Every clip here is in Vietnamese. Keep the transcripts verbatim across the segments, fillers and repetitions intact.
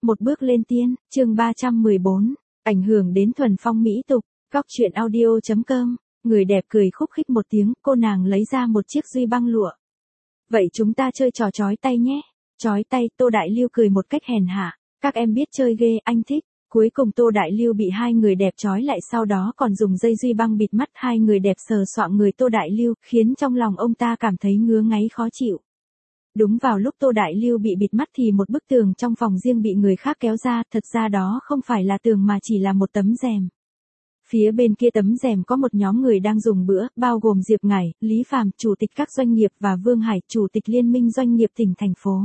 Một bước lên tiên, chương ba trăm mười bốn, ảnh hưởng đến thuần phong mỹ tục, góc truyện audio.com, người đẹp cười khúc khích một tiếng, cô nàng lấy ra một chiếc duy băng lụa. Vậy chúng ta chơi trò chói tay nhé. Chói tay, Tô Đại Lưu cười một cách hèn hạ, các em biết chơi ghê, anh thích. Cuối cùng Tô Đại Lưu bị hai người đẹp trói lại, sau đó còn dùng dây duy băng bịt mắt hai người đẹp sờ soạng người Tô Đại Lưu, khiến trong lòng ông ta cảm thấy ngứa ngáy khó chịu. Đúng vào lúc Tô Đại Lưu bị bịt mắt thì một bức tường trong phòng riêng bị người khác kéo ra, thật ra đó không phải là tường mà chỉ là một tấm rèm. Phía bên kia tấm rèm có một nhóm người đang dùng bữa, bao gồm Diệp Ngải, Lý Phàm, chủ tịch các doanh nghiệp và Vương Hải, chủ tịch liên minh doanh nghiệp tỉnh thành phố.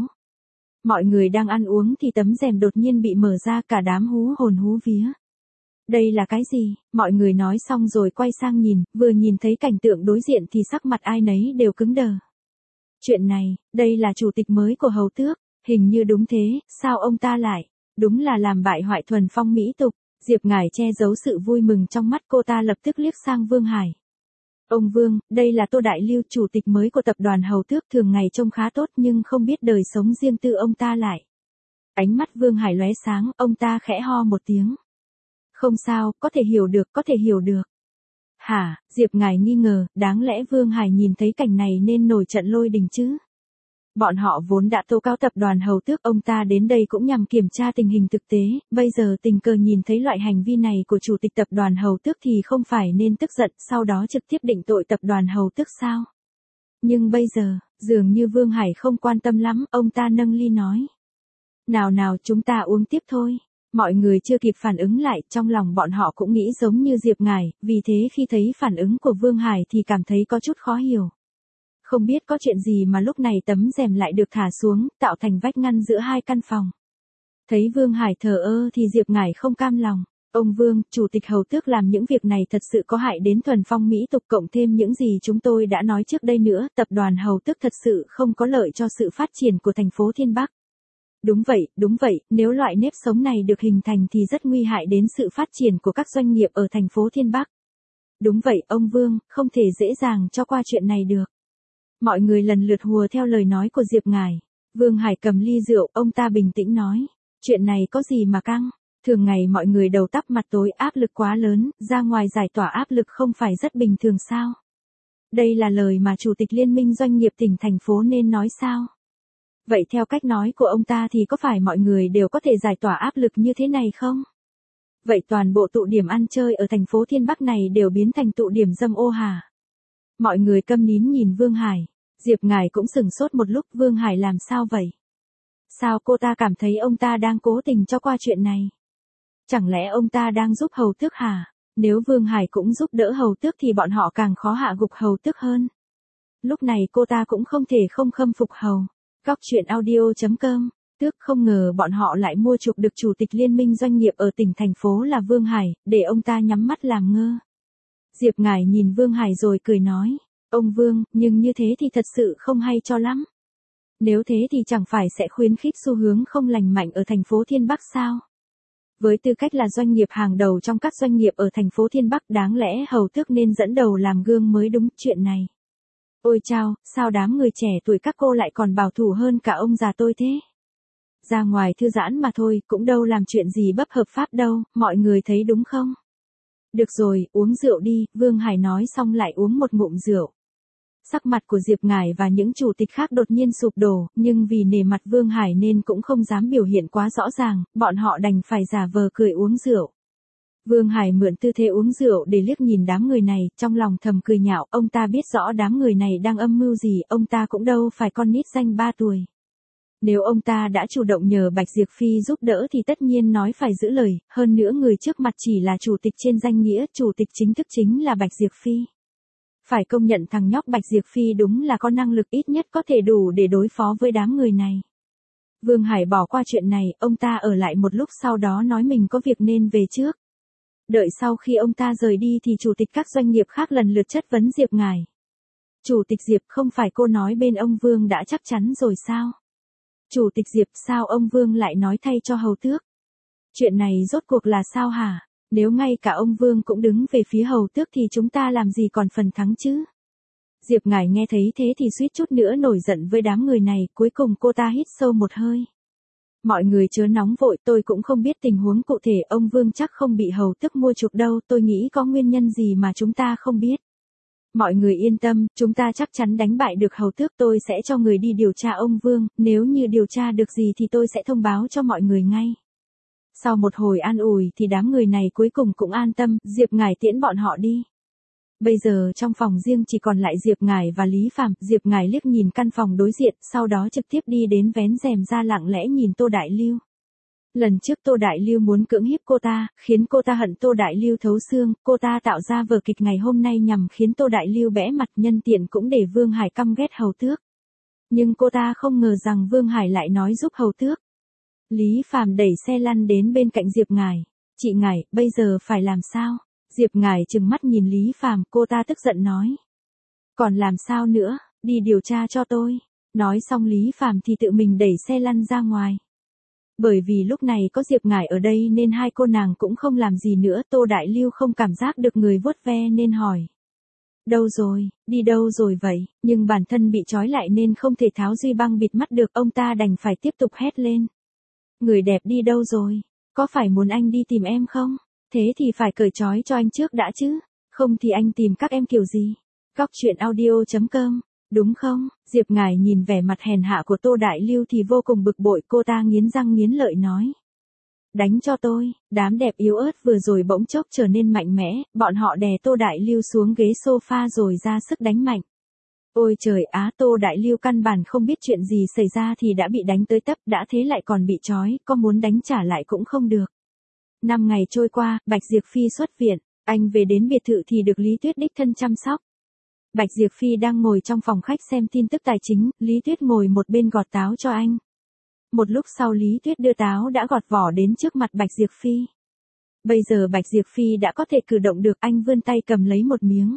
Mọi người đang ăn uống thì tấm rèm đột nhiên bị mở ra, cả đám hú hồn hú vía. Đây là cái gì? Mọi người nói xong rồi quay sang nhìn, vừa nhìn thấy cảnh tượng đối diện thì sắc mặt ai nấy đều cứng đờ. Chuyện này, đây là chủ tịch mới của Hầu Tước, hình như đúng thế, sao ông ta lại, đúng là làm bại hoại thuần phong mỹ tục. Diệp Ngải che giấu sự vui mừng trong mắt, cô ta lập tức liếc sang Vương Hải. Ông Vương, đây là Tô Đại Lưu, chủ tịch mới của tập đoàn Hầu Tước, thường ngày trông khá tốt nhưng không biết đời sống riêng tư ông ta lại. Ánh mắt Vương Hải lóe sáng, ông ta khẽ ho một tiếng. Không sao, có thể hiểu được, có thể hiểu được. Hả, Diệp Ngải nghi ngờ, đáng lẽ Vương Hải nhìn thấy cảnh này nên nổi trận lôi đình chứ. Bọn họ vốn đã tố cáo tập đoàn Hầu Tước, ông ta đến đây cũng nhằm kiểm tra tình hình thực tế, bây giờ tình cờ nhìn thấy loại hành vi này của chủ tịch tập đoàn Hầu Tước thì không phải nên tức giận, sau đó trực tiếp định tội tập đoàn Hầu Tước sao? Nhưng bây giờ, dường như Vương Hải không quan tâm lắm, ông ta nâng ly nói. Nào nào, chúng ta uống tiếp thôi. Mọi người chưa kịp phản ứng lại, trong lòng bọn họ cũng nghĩ giống như Diệp Ngải, vì thế khi thấy phản ứng của Vương Hải thì cảm thấy có chút khó hiểu. Không biết có chuyện gì mà lúc này tấm rèm lại được thả xuống, tạo thành vách ngăn giữa hai căn phòng. Thấy Vương Hải thờ ơ thì Diệp Ngải không cam lòng. Ông Vương, chủ tịch Hầu Tước làm những việc này thật sự có hại đến thuần phong mỹ tục, cộng thêm những gì chúng tôi đã nói trước đây nữa, tập đoàn Hầu Tước thật sự không có lợi cho sự phát triển của thành phố Thiên Bắc. Đúng vậy, đúng vậy, nếu loại nếp sống này được hình thành thì rất nguy hại đến sự phát triển của các doanh nghiệp ở thành phố Thiên Bắc. Đúng vậy, ông Vương, không thể dễ dàng cho qua chuyện này được. Mọi người lần lượt hùa theo lời nói của Diệp Ngải. Vương Hải cầm ly rượu, ông ta bình tĩnh nói. Chuyện này có gì mà căng? Thường ngày mọi người đầu tắp mặt tối, áp lực quá lớn, ra ngoài giải tỏa áp lực không phải rất bình thường sao? Đây là lời mà chủ tịch liên minh doanh nghiệp tỉnh thành phố nên nói sao? Vậy theo cách nói của ông ta thì có phải mọi người đều có thể giải tỏa áp lực như thế này không? Vậy toàn bộ tụ điểm ăn chơi ở thành phố Thiên Bắc này đều biến thành tụ điểm dâm ô hả? Mọi người câm nín nhìn Vương Hải. Diệp Ngải cũng sửng sốt một lúc, Vương Hải làm sao vậy? Sao cô ta cảm thấy ông ta đang cố tình cho qua chuyện này? Chẳng lẽ ông ta đang giúp Hầu Tước hả? Nếu Vương Hải cũng giúp đỡ Hầu Tước thì bọn họ càng khó hạ gục Hầu Tước hơn. Lúc này cô ta cũng không thể không khâm phục Hầu. Góc truyện audio.com, Tước không ngờ bọn họ lại mua chuộc được chủ tịch liên minh doanh nghiệp ở tỉnh thành phố là Vương Hải, để ông ta nhắm mắt làm ngơ. Diệp Ngải nhìn Vương Hải rồi cười nói, ông Vương, nhưng như thế thì thật sự không hay cho lắm. Nếu thế thì chẳng phải sẽ khuyến khích xu hướng không lành mạnh ở thành phố Thiên Bắc sao? Với tư cách là doanh nghiệp hàng đầu trong các doanh nghiệp ở thành phố Thiên Bắc, đáng lẽ Hầu Tước nên dẫn đầu làm gương mới đúng. Chuyện này. Ôi chao, sao đám người trẻ tuổi các cô lại còn bảo thủ hơn cả ông già tôi thế? Ra ngoài thư giãn mà thôi, cũng đâu làm chuyện gì bất hợp pháp đâu, mọi người thấy đúng không? Được rồi, uống rượu đi, Vương Hải nói xong lại uống một ngụm rượu. Sắc mặt của Diệp Ngải và những chủ tịch khác đột nhiên sụp đổ, nhưng vì nể mặt Vương Hải nên cũng không dám biểu hiện quá rõ ràng, bọn họ đành phải giả vờ cười uống rượu. Vương Hải mượn tư thế uống rượu để liếc nhìn đám người này, trong lòng thầm cười nhạo, ông ta biết rõ đám người này đang âm mưu gì, ông ta cũng đâu phải con nít danh ba tuổi. Nếu ông ta đã chủ động nhờ Bạch Diệp Phi giúp đỡ thì tất nhiên nói phải giữ lời, hơn nữa người trước mặt chỉ là chủ tịch trên danh nghĩa, chủ tịch chính thức chính là Bạch Diệp Phi. Phải công nhận thằng nhóc Bạch Diệp Phi đúng là có năng lực, ít nhất có thể đủ để đối phó với đám người này. Vương Hải bỏ qua chuyện này, ông ta ở lại một lúc sau đó nói mình có việc nên về trước. Đợi sau khi ông ta rời đi thì chủ tịch các doanh nghiệp khác lần lượt chất vấn Diệp Ngải. Chủ tịch Diệp, không phải cô nói bên ông Vương đã chắc chắn rồi sao? Chủ tịch Diệp, sao ông Vương lại nói thay cho Hầu Tước? Chuyện này rốt cuộc là sao hả? Nếu ngay cả ông Vương cũng đứng về phía Hầu Tước thì chúng ta làm gì còn phần thắng chứ? Diệp Ngải nghe thấy thế thì suýt chút nữa nổi giận với đám người này, cuối cùng cô ta hít sâu một hơi. Mọi người chớ nóng vội, tôi cũng không biết tình huống cụ thể, ông Vương chắc không bị hầu tước mua chuộc đâu, tôi nghĩ có nguyên nhân gì mà chúng ta không biết. Mọi người yên tâm, chúng ta chắc chắn đánh bại được hầu tước, tôi sẽ cho người đi điều tra ông Vương, nếu như điều tra được gì thì tôi sẽ thông báo cho mọi người ngay. Sau một hồi an ủi thì đám người này cuối cùng cũng an tâm, Diệp Ngải tiễn bọn họ đi. Bây giờ trong phòng riêng chỉ còn lại Diệp Ngải và Lý Phàm, Diệp Ngải liếc nhìn căn phòng đối diện, sau đó trực tiếp đi đến vén rèm ra lặng lẽ nhìn Tô Đại Lưu. Lần trước Tô Đại Lưu muốn cưỡng hiếp cô ta, khiến cô ta hận Tô Đại Lưu thấu xương, cô ta tạo ra vở kịch ngày hôm nay nhằm khiến Tô Đại Lưu bẽ mặt, nhân tiện cũng để Vương Hải căm ghét hầu tước. Nhưng cô ta không ngờ rằng Vương Hải lại nói giúp hầu tước. Lý Phàm đẩy xe lăn đến bên cạnh Diệp Ngải. Chị Ngải, bây giờ phải làm sao? Diệp Ngải trừng mắt nhìn Lý Phàm, cô ta tức giận nói. Còn làm sao nữa, đi điều tra cho tôi. Nói xong Lý Phàm thì tự mình đẩy xe lăn ra ngoài. Bởi vì lúc này có Diệp Ngải ở đây nên hai cô nàng cũng không làm gì nữa, Tô Đại Lưu không cảm giác được người vuốt ve nên hỏi. Đâu rồi, đi đâu rồi vậy, nhưng bản thân bị trói lại nên không thể tháo duy băng bịt mắt được, ông ta đành phải tiếp tục hét lên. Người đẹp đi đâu rồi, có phải muốn anh đi tìm em không? Thế thì phải cởi trói cho anh trước đã chứ, không thì anh tìm các em kiểu gì? Góc truyện audio chấm com, đúng không? Diệp Ngải nhìn vẻ mặt hèn hạ của Tô Đại Lưu thì vô cùng bực bội, cô ta nghiến răng nghiến lợi nói. Đánh cho tôi, đám đẹp yếu ớt vừa rồi bỗng chốc trở nên mạnh mẽ, bọn họ đè Tô Đại Lưu xuống ghế sofa rồi ra sức đánh mạnh. Ôi trời á, Tô Đại Lưu căn bản không biết chuyện gì xảy ra thì đã bị đánh tới tấp, đã thế lại còn bị trói, có muốn đánh trả lại cũng không được. Năm ngày trôi qua, Bạch Diệp Phi xuất viện, anh về đến biệt thự thì được Lý Tuyết đích thân chăm sóc. Bạch Diệp Phi đang ngồi trong phòng khách xem tin tức tài chính, Lý Tuyết ngồi một bên gọt táo cho anh. Một lúc sau Lý Tuyết đưa táo đã gọt vỏ đến trước mặt Bạch Diệp Phi. Bây giờ Bạch Diệp Phi đã có thể cử động được, anh vươn tay cầm lấy một miếng.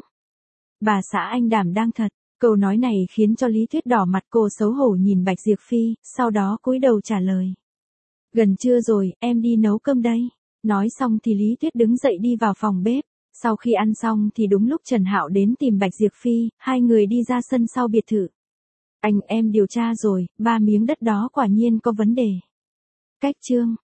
Bà xã anh đảm đang thật, câu nói này khiến cho Lý Tuyết đỏ mặt, cô xấu hổ nhìn Bạch Diệp Phi, sau đó cúi đầu trả lời. Gần trưa rồi, em đi nấu cơm đây. Nói xong thì Lý Tuyết đứng dậy đi vào phòng bếp. Sau khi ăn xong thì đúng lúc Trần Hạo đến tìm Bạch Diệp Phi, hai người đi ra sân sau biệt thự. Anh em điều tra rồi, ba miếng đất đó quả nhiên có vấn đề. Cách chương